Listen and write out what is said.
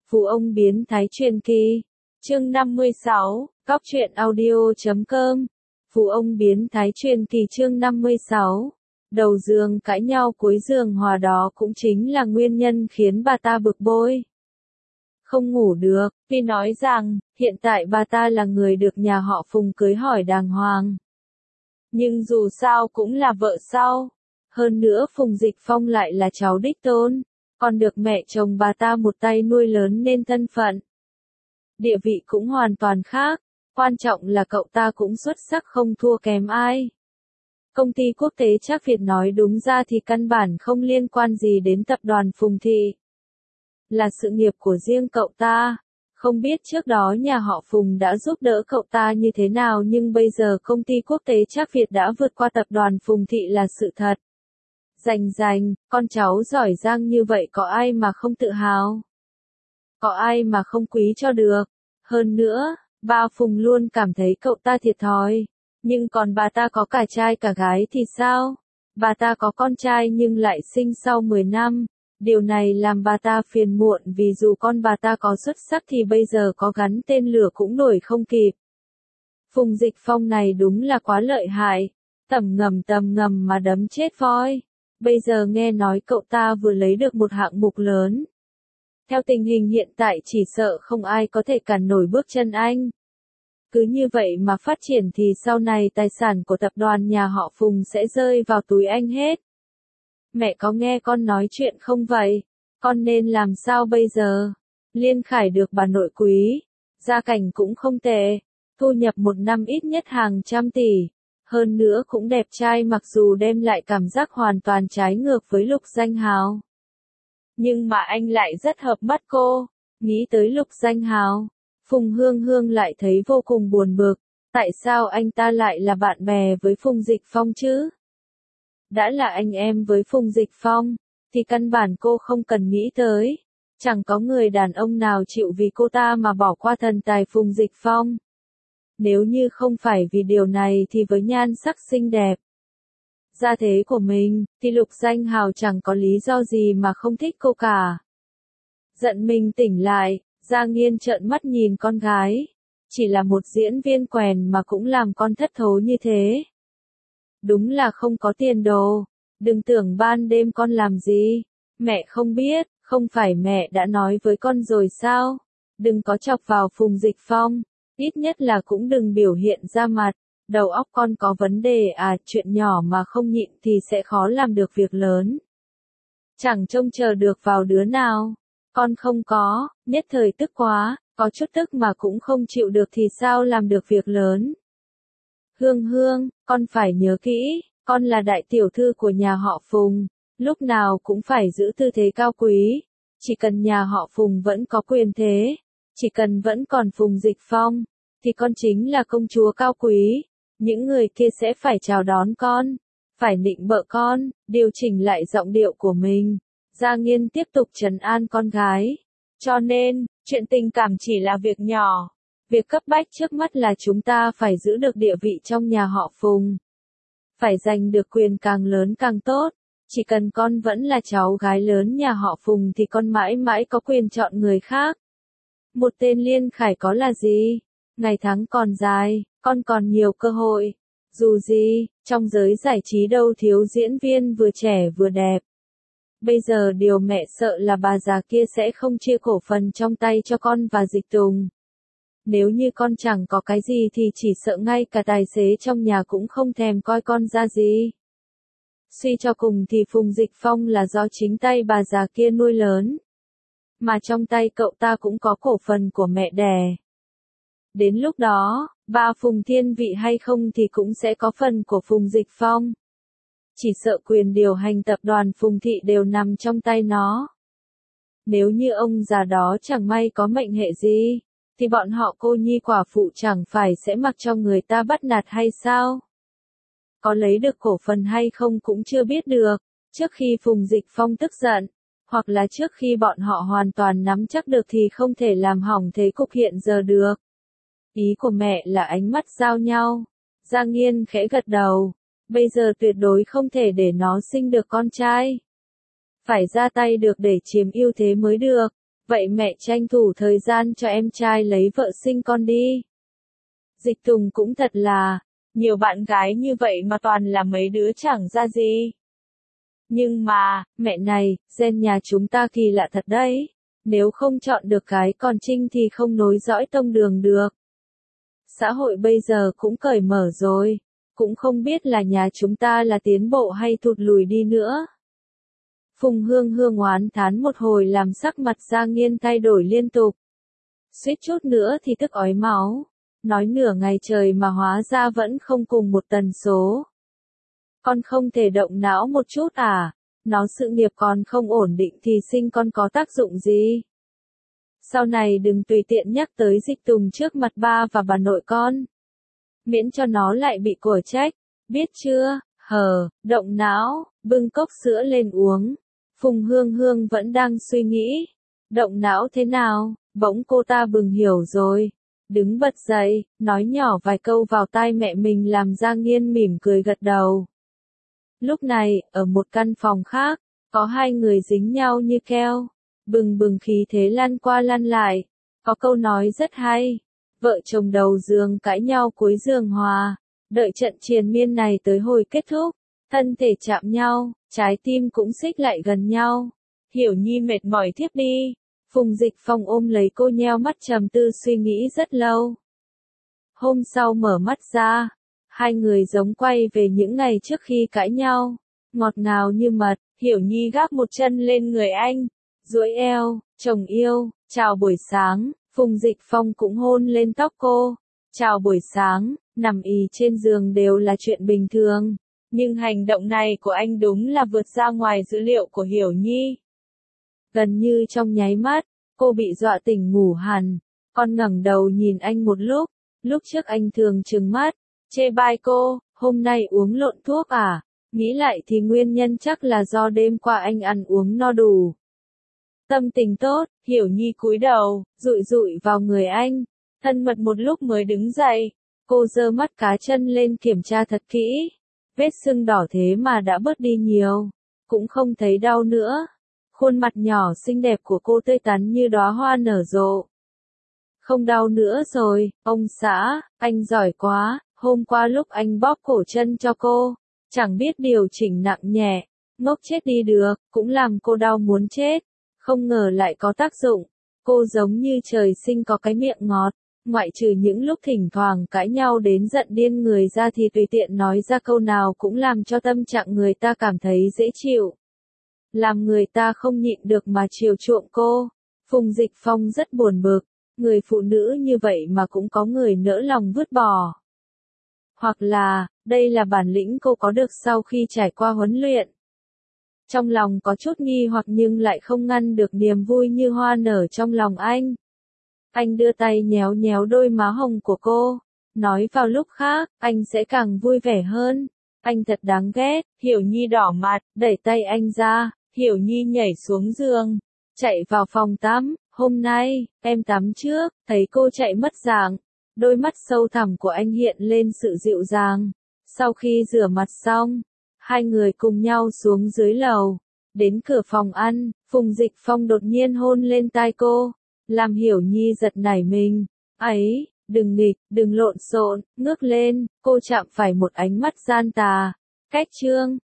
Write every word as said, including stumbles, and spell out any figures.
Phú ông biến thái truyền kỳ. Chương năm mươi sáu, Góc truyện audio.com. Phú ông biến thái truyền kỳ chương năm mươi sáu. Đầu giường cãi nhau cuối giường hòa đó cũng chính là nguyên nhân khiến bà ta bực bội. Không ngủ được, vì nói rằng, hiện tại bà ta là người được nhà họ Phùng cưới hỏi đàng hoàng. Nhưng dù sao cũng là vợ sau. Hơn nữa Phùng Dịch Phong lại là cháu đích tôn, còn được mẹ chồng bà ta một tay nuôi lớn nên thân phận. Địa vị cũng hoàn toàn khác, quan trọng là cậu ta cũng xuất sắc không thua kém ai. Công ty quốc tế Trác Việt nói đúng ra thì căn bản không liên quan gì đến tập đoàn Phùng Thị. Là sự nghiệp của riêng cậu ta. Không biết trước đó nhà họ Phùng đã giúp đỡ cậu ta như thế nào nhưng bây giờ công ty quốc tế Trác Việt đã vượt qua tập đoàn Phùng Thị là sự thật. Rành rành, con cháu giỏi giang như vậy có ai mà không tự hào? Có ai mà không quý cho được? Hơn nữa, ba Phùng luôn cảm thấy cậu ta thiệt thòi. Nhưng còn bà ta có cả trai cả gái thì sao? Bà ta có con trai nhưng lại sinh sau mười năm. Điều này làm bà ta phiền muộn vì dù con bà ta có xuất sắc thì bây giờ có gắn tên lửa cũng đuổi không kịp. Phùng Dịch Phong này đúng là quá lợi hại. Tầm ngầm tầm ngầm mà đấm chết voi. Bây giờ nghe nói cậu ta vừa lấy được một hạng mục lớn. Theo tình hình hiện tại chỉ sợ không ai có thể cản nổi bước chân anh. Cứ như vậy mà phát triển thì sau này tài sản của tập đoàn nhà họ Phùng sẽ rơi vào túi anh hết. Mẹ có nghe con nói chuyện không vậy? Con nên làm sao bây giờ? Liên Khải được bà nội quý. Gia cảnh cũng không tệ. Thu nhập một năm ít nhất hàng trăm tỷ. Hơn nữa cũng đẹp trai mặc dù đem lại cảm giác hoàn toàn trái ngược với Lục Danh Hào. Nhưng mà anh lại rất hợp mắt cô. Nghĩ tới Lục Danh Hào, Phùng Hương Hương lại thấy vô cùng buồn bực. Tại sao anh ta lại là bạn bè với Phùng Dịch Phong chứ? Đã là anh em với Phùng Dịch Phong, thì căn bản cô không cần nghĩ tới. Chẳng có người đàn ông nào chịu vì cô ta mà bỏ qua thần tài Phùng Dịch Phong. Nếu như không phải vì điều này thì với nhan sắc xinh đẹp, gia thế của mình, thì Lục Danh Hào chẳng có lý do gì mà không thích cô cả. Giận mình tỉnh lại, Gia Nghiên trợn mắt nhìn con gái. Chỉ là một diễn viên quèn mà cũng làm con thất thố như thế. Đúng là không có tiền đồ. Đừng tưởng ban đêm con làm gì. Mẹ không biết, không phải mẹ đã nói với con rồi sao? Đừng có chọc vào Phùng Dịch Phong. Ít nhất là cũng đừng biểu hiện ra mặt. Đầu óc con có vấn đề à, chuyện nhỏ mà không nhịn thì sẽ khó làm được việc lớn. Chẳng trông chờ được vào đứa nào. Con không có, nhất thời tức quá, có chút tức mà cũng không chịu được thì sao làm được việc lớn. Hương Hương, con phải nhớ kỹ, con là đại tiểu thư của nhà họ Phùng, lúc nào cũng phải giữ tư thế cao quý. Chỉ cần nhà họ Phùng vẫn có quyền thế, chỉ cần vẫn còn Phùng Dịch Phong, thì con chính là công chúa cao quý. Những người kia sẽ phải chào đón con, phải nịnh bợ con, điều chỉnh lại giọng điệu của mình. Gia Nghiên tiếp tục trấn an con gái. Cho nên, chuyện tình cảm chỉ là việc nhỏ. Việc cấp bách trước mắt là chúng ta phải giữ được địa vị trong nhà họ Phùng. Phải giành được quyền càng lớn càng tốt. Chỉ cần con vẫn là cháu gái lớn nhà họ Phùng thì con mãi mãi có quyền chọn người khác. Một tên Liên Khải có là gì? Ngày tháng còn dài, con còn nhiều cơ hội. Dù gì, trong giới giải trí đâu thiếu diễn viên vừa trẻ vừa đẹp. Bây giờ điều mẹ sợ là bà già kia sẽ không chia cổ phần trong tay cho con và Dịch Tùng. Nếu như con chẳng có cái gì thì chỉ sợ ngay cả tài xế trong nhà cũng không thèm coi con ra gì. Suy cho cùng thì Phùng Dịch Phong là do chính tay bà già kia nuôi lớn. Mà trong tay cậu ta cũng có cổ phần của mẹ đẻ. Đến lúc đó, ba Phùng thiên vị hay không thì cũng sẽ có phần của Phùng Dịch Phong. Chỉ sợ quyền điều hành tập đoàn Phùng Thị đều nằm trong tay nó. Nếu như ông già đó chẳng may có mệnh hệ gì, thì bọn họ cô nhi quả phụ chẳng phải sẽ mặc cho người ta bắt nạt hay sao? Có lấy được cổ phần hay không cũng chưa biết được, trước khi Phùng Dịch Phong tức giận, hoặc là trước khi bọn họ hoàn toàn nắm chắc được thì không thể làm hỏng thế cục hiện giờ được. Ý của mẹ là ánh mắt giao nhau. Gia Nghiên khẽ gật đầu. Bây giờ tuyệt đối không thể để nó sinh được con trai. Phải ra tay được để chiếm ưu thế mới được. Vậy mẹ tranh thủ thời gian cho em trai lấy vợ sinh con đi. Dịch Tùng cũng thật là, nhiều bạn gái như vậy mà toàn là mấy đứa chẳng ra gì. Nhưng mà, mẹ này, gen nhà chúng ta kỳ lạ thật đấy. Nếu không chọn được cái còn trinh thì không nối dõi tông đường được. Xã hội bây giờ cũng cởi mở rồi. Cũng không biết là nhà chúng ta là tiến bộ hay thụt lùi đi nữa. Phùng Hương Hương oán thán một hồi làm sắc mặt Giang Nghiên thay đổi liên tục. Suýt chút nữa thì tức ói máu. Nói nửa ngày trời mà hóa ra vẫn không cùng một tần số. Con không thể động não một chút à? Nó sự nghiệp còn không ổn định thì sinh con có tác dụng gì? Sau này đừng tùy tiện nhắc tới Dịch Tùng trước mặt ba và bà nội con. Miễn cho nó lại bị của trách. Biết chưa? Hờ, động não, bưng cốc sữa lên uống. Phùng Hương Hương vẫn đang suy nghĩ. Động não thế nào? Bỗng cô ta bừng hiểu rồi. Đứng bật dậy, nói nhỏ vài câu vào tai mẹ mình làm Giang Nghiên mỉm cười gật đầu. Lúc này, ở một căn phòng khác, có hai người dính nhau như keo. Bừng bừng khí thế lăn qua lăn lại. Có câu nói rất hay. Vợ chồng đầu giường cãi nhau cuối giường hòa. Đợi trận triền miên này tới hồi kết thúc. Thân thể chạm nhau, trái tim cũng xích lại gần nhau. Hiểu Nhi mệt mỏi thiếp đi. Phùng Dịch Phong ôm lấy cô nheo mắt trầm tư suy nghĩ rất lâu. Hôm sau mở mắt ra. Hai người giống quay về những ngày trước khi cãi nhau. Ngọt ngào như mật, Hiểu Nhi gác một chân lên người anh. Duỗi eo, chồng yêu, chào buổi sáng. Phùng Dịch Phong cũng hôn lên tóc cô. Chào buổi sáng, nằm ì trên giường đều là chuyện bình thường. Nhưng hành động này của anh đúng là vượt ra ngoài dữ liệu của Hiểu Nhi. Gần như trong nháy mắt, cô bị dọa tỉnh ngủ hẳn. Con ngẩng đầu nhìn anh một lúc. Lúc trước anh thường trừng mắt, chê bai cô, hôm nay uống lộn thuốc à? Nghĩ lại thì nguyên nhân chắc là do đêm qua anh ăn uống no đủ. Tâm tình tốt, Hiểu Nhi cúi đầu, dụi dụi vào người anh. Thân mật một lúc mới đứng dậy. Cô giơ mắt cá chân lên kiểm tra thật kỹ. Vết sưng đỏ thế mà đã bớt đi nhiều. Cũng không thấy đau nữa. Khuôn mặt nhỏ xinh đẹp của cô tươi tắn như đóa hoa nở rộ. Không đau nữa rồi, ông xã, anh giỏi quá. Hôm qua lúc anh bóp cổ chân cho cô, chẳng biết điều chỉnh nặng nhẹ. Ngốc chết đi được, cũng làm cô đau muốn chết. Không ngờ lại có tác dụng. Cô giống như trời sinh có cái miệng ngọt. Ngoại trừ những lúc thỉnh thoảng cãi nhau đến giận điên người ra thì tùy tiện nói ra câu nào cũng làm cho tâm trạng người ta cảm thấy dễ chịu. Làm người ta không nhịn được mà chiều chuộng cô. Phùng Dịch Phong rất buồn bực. Người phụ nữ như vậy mà cũng có người nỡ lòng vứt bỏ. Hoặc là, đây là bản lĩnh cô có được sau khi trải qua huấn luyện. Trong lòng có chút nghi hoặc nhưng lại không ngăn được niềm vui như hoa nở trong lòng anh. Anh đưa tay nhéo nhéo đôi má hồng của cô. Nói vào lúc khác, anh sẽ càng vui vẻ hơn. Anh thật đáng ghét. Hiểu Nhi đỏ mặt, đẩy tay anh ra. Hiểu Nhi nhảy xuống giường. Chạy vào phòng tắm. Hôm nay, em tắm trước. Thấy cô chạy mất dạng. Đôi mắt sâu thẳm của anh hiện lên sự dịu dàng. Sau khi rửa mặt xong, hai người cùng nhau xuống dưới lầu. Đến cửa phòng ăn, Phùng Dịch Phong đột nhiên hôn lên tai cô. Làm Hiểu Nhi giật nảy mình. Ấy, đừng nghịch, đừng lộn xộn, ngước lên, cô chạm phải một ánh mắt gian tà. Cách chương,